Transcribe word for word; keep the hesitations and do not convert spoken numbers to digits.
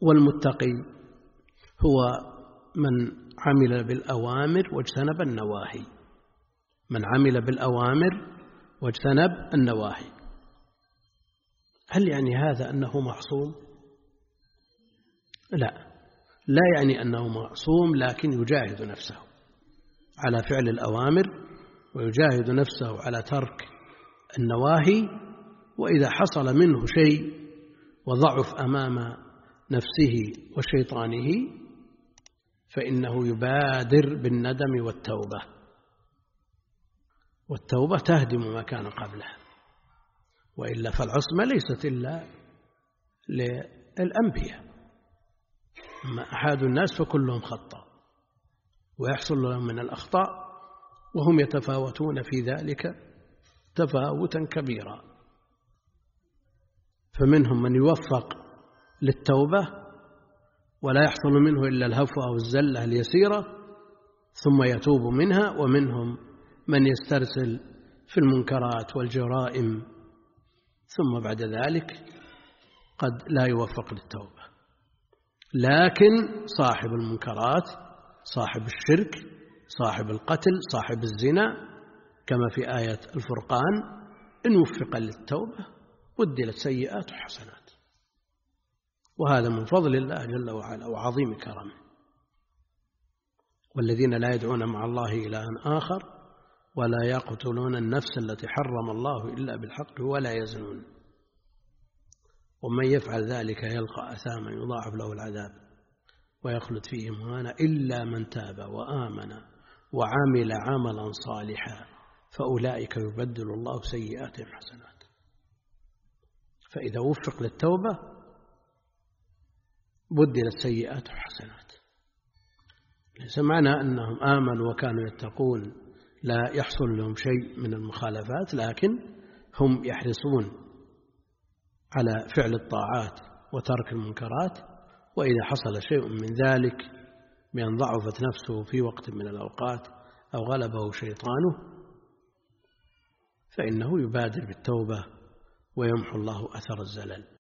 والمتقي هو من عمل بالأوامر واجتنب النواهي، من عمل بالأوامر واجتنب النواهي. هل يعني هذا أنه معصوم؟ لا، لا يعني أنه معصوم، لكن يجاهد نفسه على فعل الأوامر ويجاهد نفسه على ترك النواهي، وإذا حصل منه شيء وضعف أمام نفسه وشيطانه فإنه يبادر بالندم والتوبة، والتوبة تهدم ما كان قبلها، وإلا فالعصمة ليست إلا للأنبياء، أما أحد الناس فكلهم خطاء ويحصل لهم من الأخطاء، وهم يتفاوتون في ذلك تفاوتا كبيرا. فمنهم من يوفق للتوبة ولا يحصل منه إلا الهفوة أو الزلة اليسيرة ثم يتوب منها، ومنهم من يسترسل في المنكرات والجرائم ثم بعد ذلك قد لا يوفق للتوبة. لكن صاحب المنكرات، صاحب الشرك، صاحب القتل، صاحب الزنا، كما في آية الفرقان، إن وفق للتوبة بدلت سيئات حسنات، وهذا من فضل الله جل وعلا وعظيم كرمه. والذين لا يدعون مع الله إلها آخر ولا يقتلون النفس التي حرم الله إلا بالحق ولا يزنون ومن يفعل ذلك يلقى أثاما يضاعف له العذاب ويخلد فيه مهانا إلا من تاب وآمن وعمل عملا صالحا فأولئك يبدل الله سيئاتهم حسنات. فإذا وفق للتوبة بدلت سيئاته حسنات. ليس معنى أنهم آمنوا وكانوا يتقون لا يحصل لهم شيء من المخالفات، لكن هم يحرصون على فعل الطاعات وترك المنكرات، وإذا حصل شيء من ذلك بأن ضعفت نفسه في وقت من الأوقات أو غلبه شيطانه فإنه يبادر بالتوبة ويمحو الله أثر الزلل.